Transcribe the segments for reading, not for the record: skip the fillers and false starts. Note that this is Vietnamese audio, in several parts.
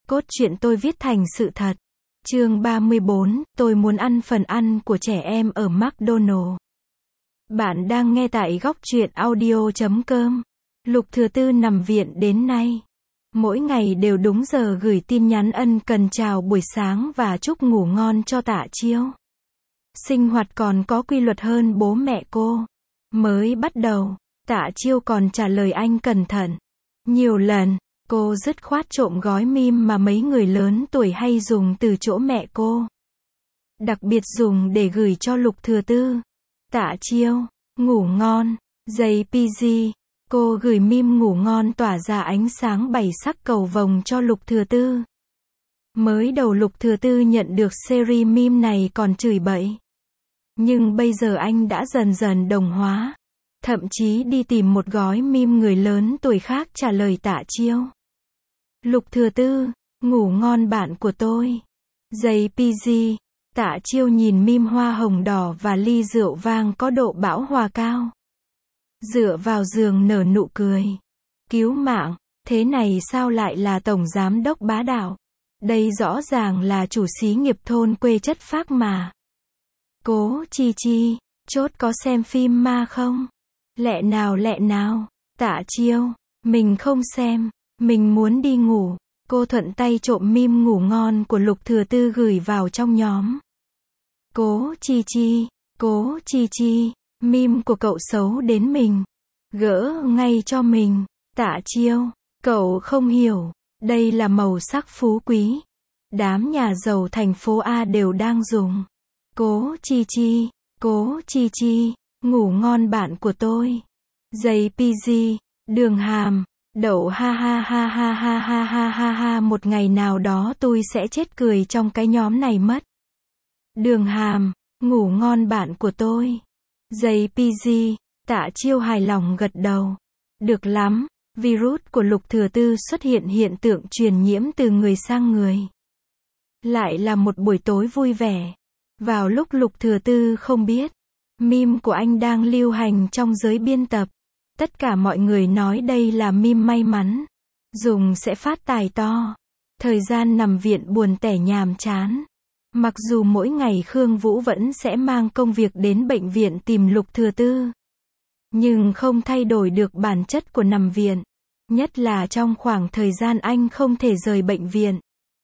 Cốt truyện tôi viết thành sự thật. Chương 34, tôi muốn ăn phần ăn của trẻ em ở McDonald's. Bạn đang nghe tại góc truyện audio.com. Lục Thừa Tư nằm viện đến nay. Mỗi ngày đều đúng giờ gửi tin nhắn ân cần chào buổi sáng và chúc ngủ ngon cho Tạ Chiêu. Sinh hoạt còn có quy luật hơn bố mẹ cô. Mới bắt đầu, Tạ Chiêu còn trả lời anh cẩn thận. Nhiều lần, cô dứt khoát trộm gói meme mà mấy người lớn tuổi hay dùng từ chỗ mẹ cô. Đặc biệt dùng để gửi cho Lục Thừa Tư. Tạ Chiêu, ngủ ngon, JPG. Cô gửi meme ngủ ngon tỏa ra ánh sáng bảy sắc cầu vồng cho Lục Thừa Tư. Mới đầu Lục Thừa Tư nhận được series meme này còn chửi bậy. Nhưng bây giờ anh đã dần dần đồng hóa. Thậm chí đi tìm một gói meme người lớn tuổi khác trả lời Tạ Chiêu. Lục Thừa Tư, ngủ ngon bạn của tôi. JPG. Tạ Chiêu nhìn meme hoa hồng đỏ và ly rượu vang có độ bão hòa cao. Dựa vào giường nở nụ cười. Cứu mạng, thế này sao lại là tổng giám đốc bá đạo? Đây rõ ràng là chủ xí nghiệp thôn quê chất phác mà. Cố Chi Chi, chốt có xem phim ma không? Lẹ nào, Tạ Chiêu, mình không xem, mình muốn đi ngủ. Cô thuận tay trộm meme ngủ ngon của Lục Thừa Tư gửi vào trong nhóm. Cố Chi Chi, meme của cậu xấu đến mình. Gỡ ngay cho mình. Tạ Chiêu, cậu không hiểu, đây là màu sắc phú quý. Đám nhà giàu thành phố A đều đang dùng. Cố Chi Chi, ngủ ngon bạn của tôi. JPG, Đường Hàm, đậu ha ha ha ha ha ha ha ha ha, một ngày nào đó tôi sẽ chết cười trong cái nhóm này mất. Đường Hàm, ngủ ngon bạn của tôi. JPG, Tạ Chiêu hài lòng gật đầu. Được lắm, virus của Lục Thừa Tư xuất hiện hiện tượng truyền nhiễm từ người sang người. Lại là một buổi tối vui vẻ. Vào lúc Lục Thừa Tư không biết, meme của anh đang lưu hành trong giới biên tập. Tất cả mọi người nói đây là meme may mắn. Dùng sẽ phát tài to. Thời gian nằm viện buồn tẻ nhàm chán. Mặc dù mỗi ngày Khương Vũ vẫn sẽ mang công việc đến bệnh viện tìm Lục Thừa Tư. Nhưng không thay đổi được bản chất của nằm viện. Nhất là trong khoảng thời gian anh không thể rời bệnh viện.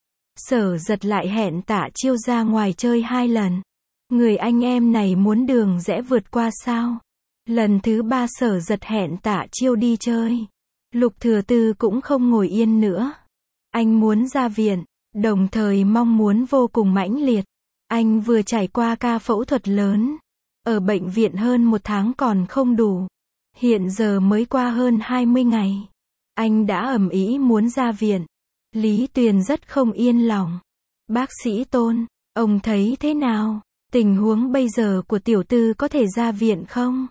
Sở Giật lại hẹn Tạ Chiêu ra ngoài chơi 2 lần. Người anh em này muốn đường rẽ vượt qua sao? Lần thứ 3 Sở Giật hẹn Tạ Chiêu đi chơi. Lục Thừa Tư cũng không ngồi yên nữa. Anh muốn ra viện, đồng thời mong muốn vô cùng mãnh liệt. Anh vừa trải qua ca phẫu thuật lớn. Ở bệnh viện hơn 1 tháng còn không đủ. Hiện giờ mới qua hơn 20 ngày. Anh đã ầm ĩ muốn ra viện. Lý Tuyền rất không yên lòng. Bác sĩ Tôn, ông thấy thế nào? Tình huống bây giờ của tiểu tư có thể ra viện không?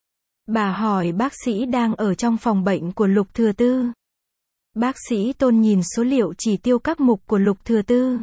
Bà hỏi bác sĩ đang ở trong phòng bệnh của Lục Thừa Tư. Bác sĩ Tôn nhìn số liệu chỉ tiêu các mục của Lục Thừa Tư.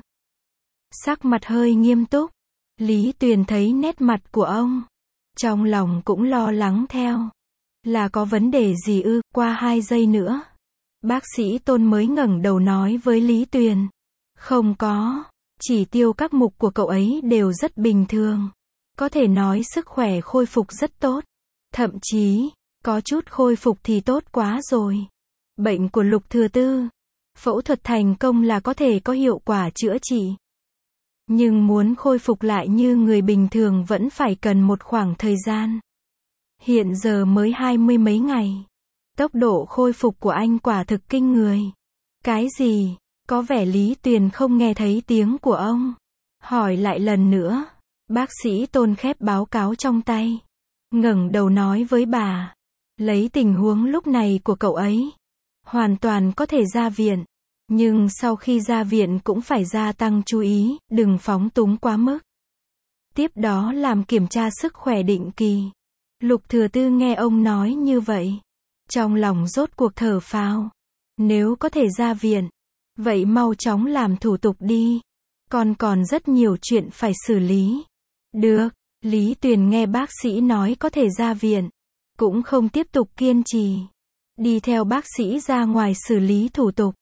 Sắc mặt hơi nghiêm túc. Lý Tuyền thấy nét mặt của ông. Trong lòng cũng lo lắng theo. Là có vấn đề gì ư? Qua 2 giây nữa. Bác sĩ Tôn mới ngẩng đầu nói với Lý Tuyền. Không có. Chỉ tiêu các mục của cậu ấy đều rất bình thường. Có thể nói sức khỏe khôi phục rất tốt. Thậm chí, có chút khôi phục thì tốt quá rồi. Bệnh của Lục Thừa Tư. Phẫu thuật thành công là có thể có hiệu quả chữa trị. Nhưng muốn khôi phục lại như người bình thường vẫn phải cần một khoảng thời gian. Hiện giờ mới 20 mấy ngày. Tốc độ khôi phục của anh quả thực kinh người. Cái gì? Có vẻ Lý Tuyền không nghe thấy tiếng của ông. Hỏi lại lần nữa. Bác sĩ Tôn khép báo cáo trong tay. Ngẩng đầu nói với bà. Lấy tình huống lúc này của cậu ấy. Hoàn toàn có thể ra viện. Nhưng sau khi ra viện cũng phải gia tăng chú ý, đừng phóng túng quá mức. Tiếp đó làm kiểm tra sức khỏe định kỳ. Lục Thừa Tư nghe ông nói như vậy. Trong lòng rốt cuộc thở phào. Nếu có thể ra viện, vậy mau chóng làm thủ tục đi. Còn rất nhiều chuyện phải xử lý. Được, Lý Tuyền nghe bác sĩ nói có thể ra viện. Cũng không tiếp tục kiên trì. Đi theo bác sĩ ra ngoài xử lý thủ tục.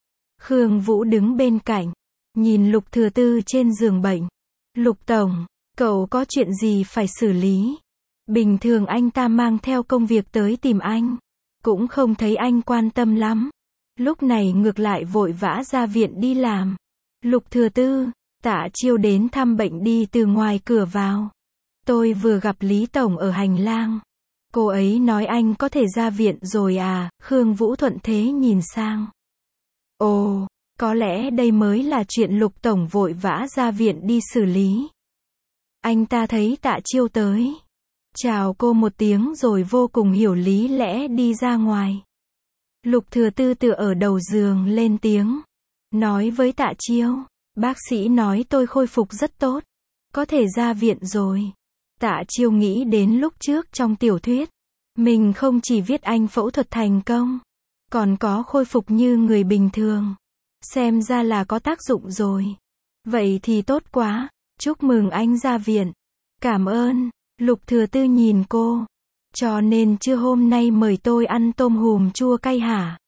Khương Vũ đứng bên cạnh, nhìn Lục Thừa Tư trên giường bệnh. Lục Tổng, cậu có chuyện gì phải xử lý? Bình thường anh ta mang theo công việc tới tìm anh, cũng không thấy anh quan tâm lắm. Lúc này ngược lại vội vã ra viện đi làm. Lục Thừa Tư, Tạ Chiêu đến thăm bệnh đi từ ngoài cửa vào. Tôi vừa gặp Lý Tổng ở hành lang. Cô ấy nói anh có thể ra viện rồi à? Khương Vũ thuận thế nhìn sang. Ồ, có lẽ đây mới là chuyện Lục Tổng vội vã ra viện đi xử lý. Anh ta thấy Tạ Chiêu tới, chào cô một tiếng rồi vô cùng hiểu lý lẽ đi ra ngoài. Lục Thừa Tư tựa ở đầu giường lên tiếng, nói với Tạ Chiêu, bác sĩ nói tôi khôi phục rất tốt, có thể ra viện rồi. Tạ Chiêu nghĩ đến lúc trước trong tiểu thuyết, mình không chỉ viết anh phẫu thuật thành công, còn có khôi phục như người bình thường. Xem ra là có tác dụng rồi. Vậy thì tốt quá, chúc mừng anh ra viện. Cảm ơn. Lục Thừa Tư nhìn cô. Cho nên trưa hôm nay mời tôi ăn tôm hùm chua cay hả?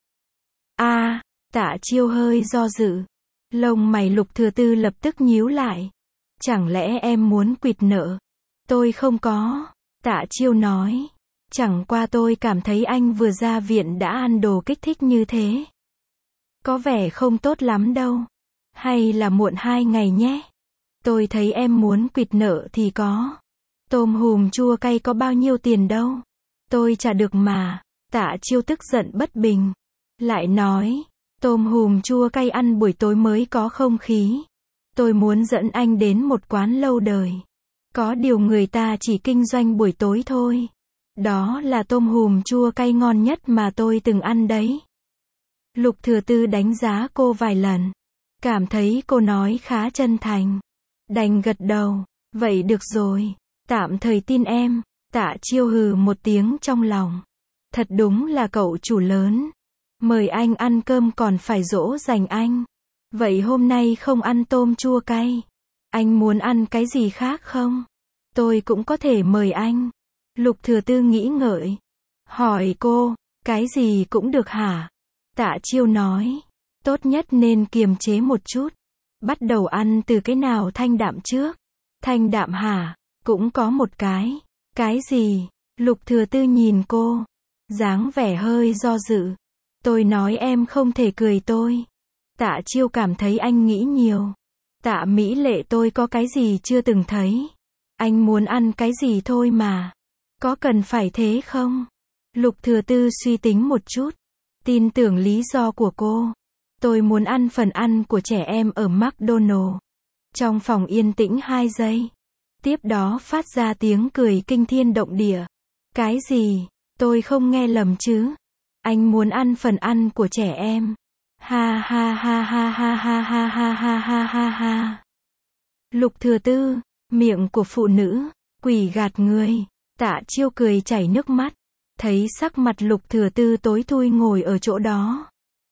Tạ Chiêu hơi do dự. Lông mày Lục Thừa Tư lập tức nhíu lại. Chẳng lẽ em muốn quỵt nợ? Tôi không có. Tạ Chiêu nói. Chẳng qua tôi cảm thấy anh vừa ra viện đã ăn đồ kích thích như thế. Có vẻ không tốt lắm đâu. Hay là muộn 2 ngày nhé. Tôi thấy em muốn quỵt nợ thì có. Tôm hùm chua cay có bao nhiêu tiền đâu. Tôi trả được mà. Tạ Chiêu tức giận bất bình. Lại nói, tôm hùm chua cay ăn buổi tối mới có không khí. Tôi muốn dẫn anh đến một quán lâu đời. Có điều người ta chỉ kinh doanh buổi tối thôi. Đó là tôm hùm chua cay ngon nhất mà tôi từng ăn đấy. Lục Thừa Tư đánh giá cô vài lần. Cảm thấy cô nói khá chân thành. Đành gật đầu. Vậy được rồi. Tạm thời tin em. Tạ Chiêu hừ một tiếng trong lòng. Thật đúng là cậu chủ lớn. Mời anh ăn cơm còn phải dỗ dành anh. Vậy hôm nay không ăn tôm chua cay. Anh muốn ăn cái gì khác không? Tôi cũng có thể mời anh. Lục Thừa Tư nghĩ ngợi. Hỏi cô, cái gì cũng được hả? Tạ Chiêu nói. Tốt nhất nên kiềm chế một chút. Bắt đầu ăn từ cái nào thanh đạm trước? Thanh đạm hả? Cũng có một cái. Cái gì? Lục Thừa Tư nhìn cô. Dáng vẻ hơi do dự. Tôi nói em không thể cười tôi. Tạ Chiêu cảm thấy anh nghĩ nhiều. Tạ Mỹ Lệ tôi có cái gì chưa từng thấy. Anh muốn ăn cái gì thôi mà. Có cần phải thế không? Lục Thừa Tư suy tính một chút. Tin tưởng lý do của cô. Tôi muốn ăn phần ăn của trẻ em ở McDonald. Trong phòng yên tĩnh 2 giây. Tiếp đó phát ra tiếng cười kinh thiên động địa. Cái gì? Tôi không nghe lầm chứ? Anh muốn ăn phần ăn của trẻ em. Ha ha ha ha ha ha ha ha ha ha ha ha. Lục Thừa Tư, miệng của phụ nữ, quỷ gạt người. Tạ Chiêu cười chảy nước mắt. Thấy sắc mặt Lục Thừa Tư tối thui ngồi ở chỗ đó.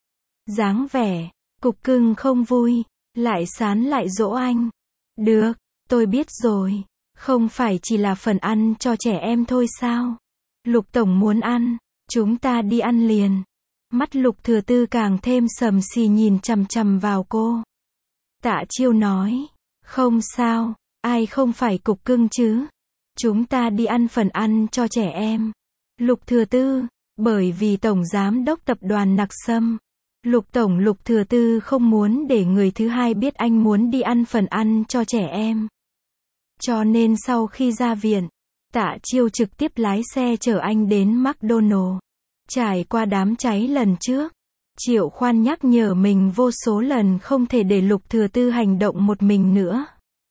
Dáng vẻ, cục cưng không vui, lại sán lại dỗ anh. Được, tôi biết rồi. Không phải chỉ là phần ăn cho trẻ em thôi sao? Lục Tổng muốn ăn, chúng ta đi ăn liền. Mắt Lục Thừa Tư càng thêm sầm xì nhìn chằm chằm vào cô. Tạ Chiêu nói, không sao, ai không phải cục cưng chứ? Chúng ta đi ăn phần ăn cho trẻ em. Lục Thừa Tư, bởi vì Tổng Giám đốc tập đoàn Nặc Sâm. Lục Thừa Tư không muốn để người thứ hai biết anh muốn đi ăn phần ăn cho trẻ em. Cho nên sau khi ra viện, Tạ Chiêu trực tiếp lái xe chở anh đến McDonald. Trải qua đám cháy lần trước, Triệu Khoan nhắc nhở mình vô số lần không thể để Lục Thừa Tư hành động một mình nữa.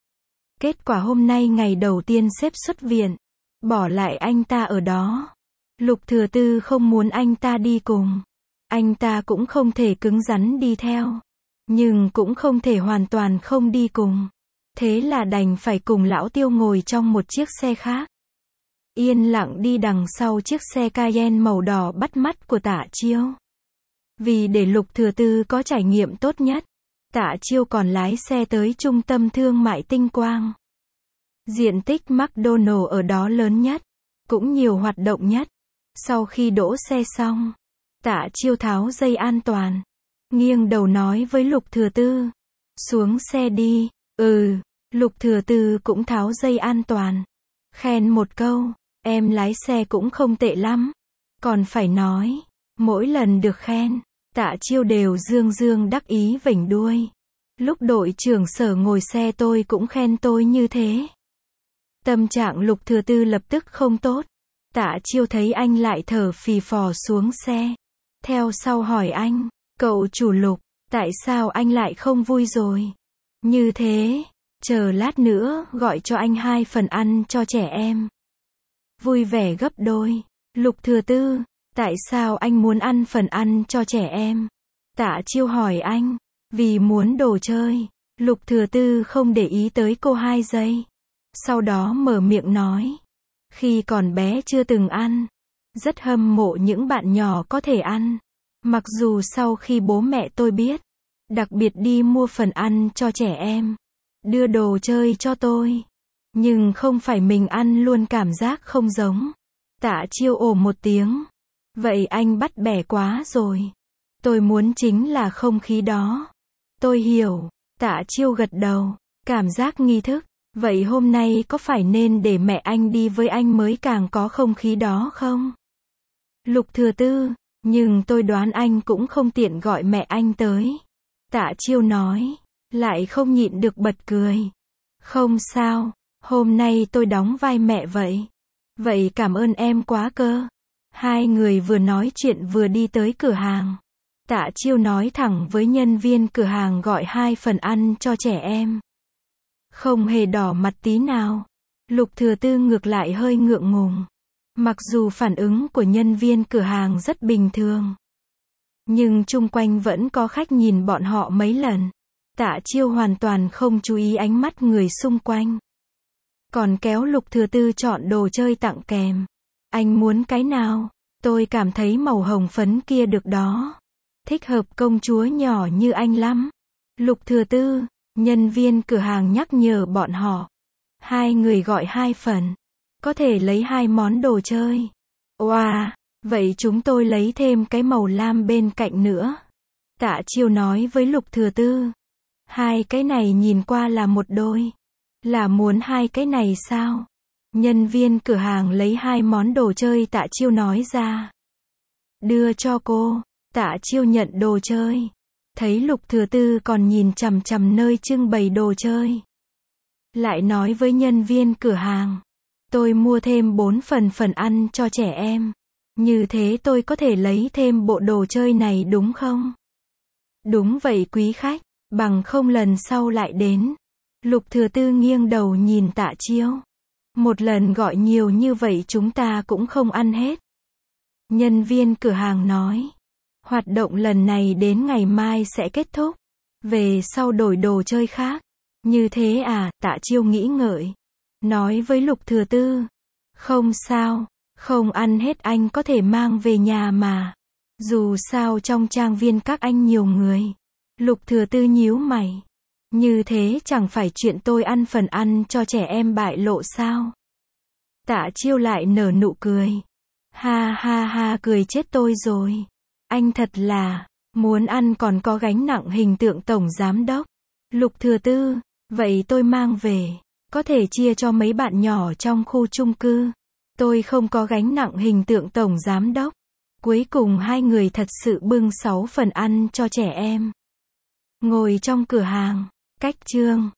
Kết quả hôm nay ngày đầu tiên sếp xuất viện, bỏ lại anh ta ở đó. Lục Thừa Tư không muốn anh ta đi cùng. Anh ta cũng không thể cứng rắn đi theo. Nhưng cũng không thể hoàn toàn không đi cùng. Thế là đành phải cùng lão Tiêu ngồi trong một chiếc xe khác. Yên lặng đi đằng sau chiếc xe Cayenne màu đỏ bắt mắt của Tạ Chiêu. Vì để Lục Thừa Tư có trải nghiệm tốt nhất, Tạ Chiêu còn lái xe tới trung tâm thương mại Tinh Quang. Diện tích McDonald ở đó lớn nhất, cũng nhiều hoạt động nhất. Sau khi đỗ xe xong, Tạ Chiêu tháo dây an toàn, nghiêng đầu nói với Lục Thừa Tư. Xuống xe đi. Lục Thừa Tư cũng tháo dây an toàn. Khen một câu, em lái xe cũng không tệ lắm. Còn phải nói, mỗi lần được khen, Tạ Chiêu đều dương dương đắc ý vểnh đuôi. Lúc đội trưởng Sở ngồi xe tôi cũng khen tôi như thế. Tâm trạng Lục Thừa Tư lập tức không tốt. Tạ Chiêu thấy anh lại thở phì phò xuống xe. Theo sau hỏi anh, cậu chủ Lục, tại sao anh lại không vui rồi? Như thế, chờ lát nữa gọi cho anh 2 phần ăn cho trẻ em. Vui vẻ gấp đôi. Lục Thừa Tư, tại sao anh muốn ăn phần ăn cho trẻ em? Tạ Chiêu hỏi anh, vì muốn đồ chơi. Lục Thừa Tư không để ý tới cô 2 giây. Sau đó mở miệng nói, khi còn bé chưa từng ăn. Rất hâm mộ những bạn nhỏ có thể ăn. Mặc dù sau khi bố mẹ tôi biết, đặc biệt đi mua phần ăn cho trẻ em, đưa đồ chơi cho tôi. Nhưng không phải mình ăn luôn cảm giác không giống. Tạ Chiêu ồ một tiếng. Vậy anh bắt bẻ quá rồi. Tôi muốn chính là không khí đó. Tôi hiểu. Tạ Chiêu gật đầu. Cảm giác nghi thức. Vậy hôm nay có phải nên để mẹ anh đi với anh mới càng có không khí đó không? Lục Thừa Tư, nhưng tôi đoán anh cũng không tiện gọi mẹ anh tới. Tạ Chiêu nói, lại không nhịn được bật cười. Không sao, hôm nay tôi đóng vai mẹ vậy. Vậy cảm ơn em quá cơ. Hai người vừa nói chuyện vừa đi tới cửa hàng. Tạ Chiêu nói thẳng với nhân viên cửa hàng gọi 2 phần ăn cho trẻ em. Không hề đỏ mặt tí nào. Lục Thừa Tư ngược lại hơi ngượng ngùng. Mặc dù phản ứng của nhân viên cửa hàng rất bình thường, nhưng chung quanh vẫn có khách nhìn bọn họ mấy lần. Tạ Chiêu hoàn toàn không chú ý ánh mắt người xung quanh. Còn kéo Lục Thừa Tư chọn đồ chơi tặng kèm. Anh muốn cái nào? Tôi cảm thấy màu hồng phấn kia được đó. Thích hợp công chúa nhỏ như anh lắm. Lục Thừa Tư, nhân viên cửa hàng nhắc nhở bọn họ. 2 người gọi 2 phần. Có thể lấy 2 món đồ chơi. Wow, vậy chúng tôi lấy thêm cái màu lam bên cạnh nữa. Tạ Chiêu nói với Lục Thừa Tư. 2 cái này nhìn qua là một đôi. Là muốn 2 cái này sao? Nhân viên cửa hàng lấy 2 món đồ chơi Tạ Chiêu nói ra. Đưa cho cô. Tạ Chiêu nhận đồ chơi. Thấy Lục Thừa Tư còn nhìn chằm chằm nơi trưng bày đồ chơi. Lại nói với nhân viên cửa hàng. Tôi mua thêm 4 phần ăn cho trẻ em. Như thế tôi có thể lấy thêm bộ đồ chơi này đúng không? Đúng vậy quý khách, bằng không lần sau lại đến. Lục Thừa Tư nghiêng đầu nhìn Tạ Chiêu. Một lần gọi nhiều như vậy chúng ta cũng không ăn hết. Nhân viên cửa hàng nói. Hoạt động lần này đến ngày mai sẽ kết thúc. Về sau đổi đồ chơi khác. Như thế à? Tạ Chiêu nghĩ ngợi. Nói với Lục Thừa Tư. Không sao, không ăn hết anh có thể mang về nhà mà. Dù sao trong trang viên các anh nhiều người. Lục Thừa Tư nhíu mày. Như thế chẳng phải chuyện tôi ăn phần ăn cho trẻ em bại lộ sao? Tạ Chiêu lại nở nụ cười. Ha ha ha, cười chết tôi rồi. Anh thật là, muốn ăn còn có gánh nặng hình tượng tổng giám đốc. Lục Thừa Tư, vậy tôi mang về. Có thể chia cho mấy bạn nhỏ trong khu chung cư. Tôi không có gánh nặng hình tượng tổng giám đốc. Cuối cùng 2 người thật sự bưng 6 phần ăn cho trẻ em. Ngồi trong cửa hàng. Cách chương